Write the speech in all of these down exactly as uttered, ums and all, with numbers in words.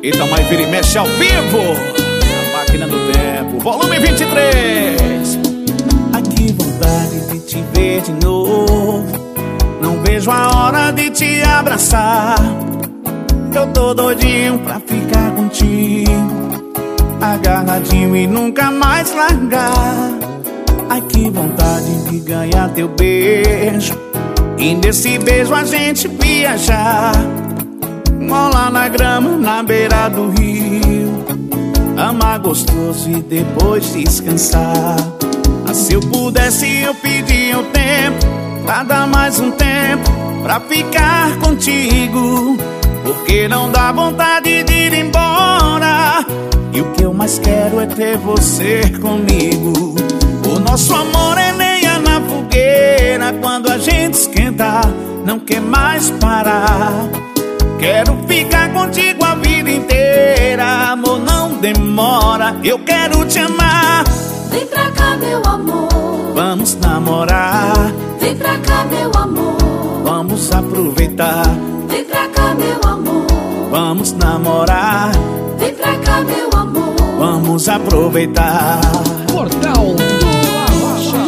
Itamar Vira e Mexe ao vivo, a máquina do tempo, volume vinte e três. Ai, que vontade de te ver de novo. Não vejo a hora de te abraçar. Eu tô doidinho pra ficar contigo, agarradinho e nunca mais largar. Ai, que vontade de ganhar teu beijo e nesse beijo a gente viajar, molar na grama na beira do rio, amar gostoso e depois descansar. Ah, se eu pudesse eu pedia um tempo, pra dar mais um tempo, pra ficar contigo, porque não dá vontade de ir embora. E o que eu mais quero é ter você comigo. O nosso amor é lenha na fogueira, quando a gente esquenta não quer mais parar. Quero ficar contigo a vida inteira, amor, não demora, eu quero te amar. Vem pra cá, meu amor, vamos namorar. Vem pra cá, meu amor, vamos aproveitar. Vem pra cá, meu amor, vamos namorar. Vem pra cá, meu amor, vamos aproveitar. Portal do Arrocha.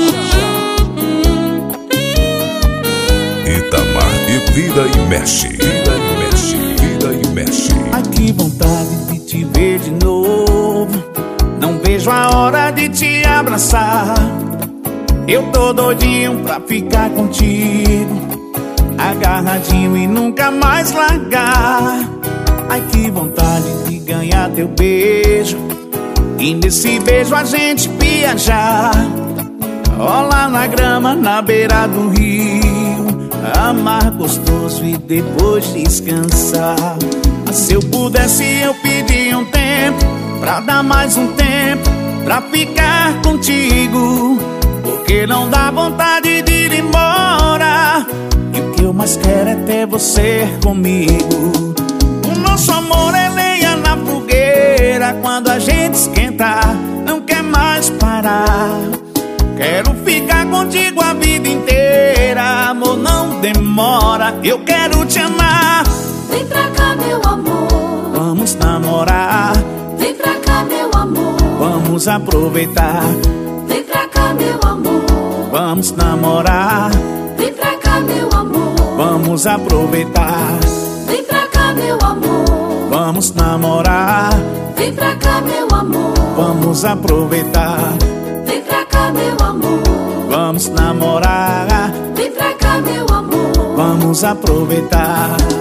Itamar e Vira e Mexe. Vira e Mexe, Vira e Mexe. Ai, que vontade de te ver de novo. Não vejo a hora de te abraçar. Eu tô doidinho pra ficar contigo, agarradinho e nunca mais largar. Ai, que vontade de ganhar teu beijo e nesse beijo a gente viajar, rolar na grama na beira do rio, amar gostoso e depois descansar. Mas se eu pudesse eu pedia um tempo, pra dar mais um tempo, pra ficar contigo, porque não dá vontade de ir embora. E o que eu mais quero é ter você comigo. O nosso amor é lenha na fogueira, quando a gente esquenta não quer mais parar. Quero ficar contigo a vida inteira, amor, não demora, eu quero te amar. Vem pra cá, meu amor, vamos namorar. Vem pra cá, meu amor, vamos aproveitar. Vem pra cá, meu amor, vamos namorar. Vem pra cá, meu amor, vamos aproveitar. Vem pra cá, meu amor, vamos namorar. Vem pra cá, meu amor, vamos aproveitar. Vem pra cá, meu amor, vamos namorar. Vem pra cá, meu amor, vamos aproveitar.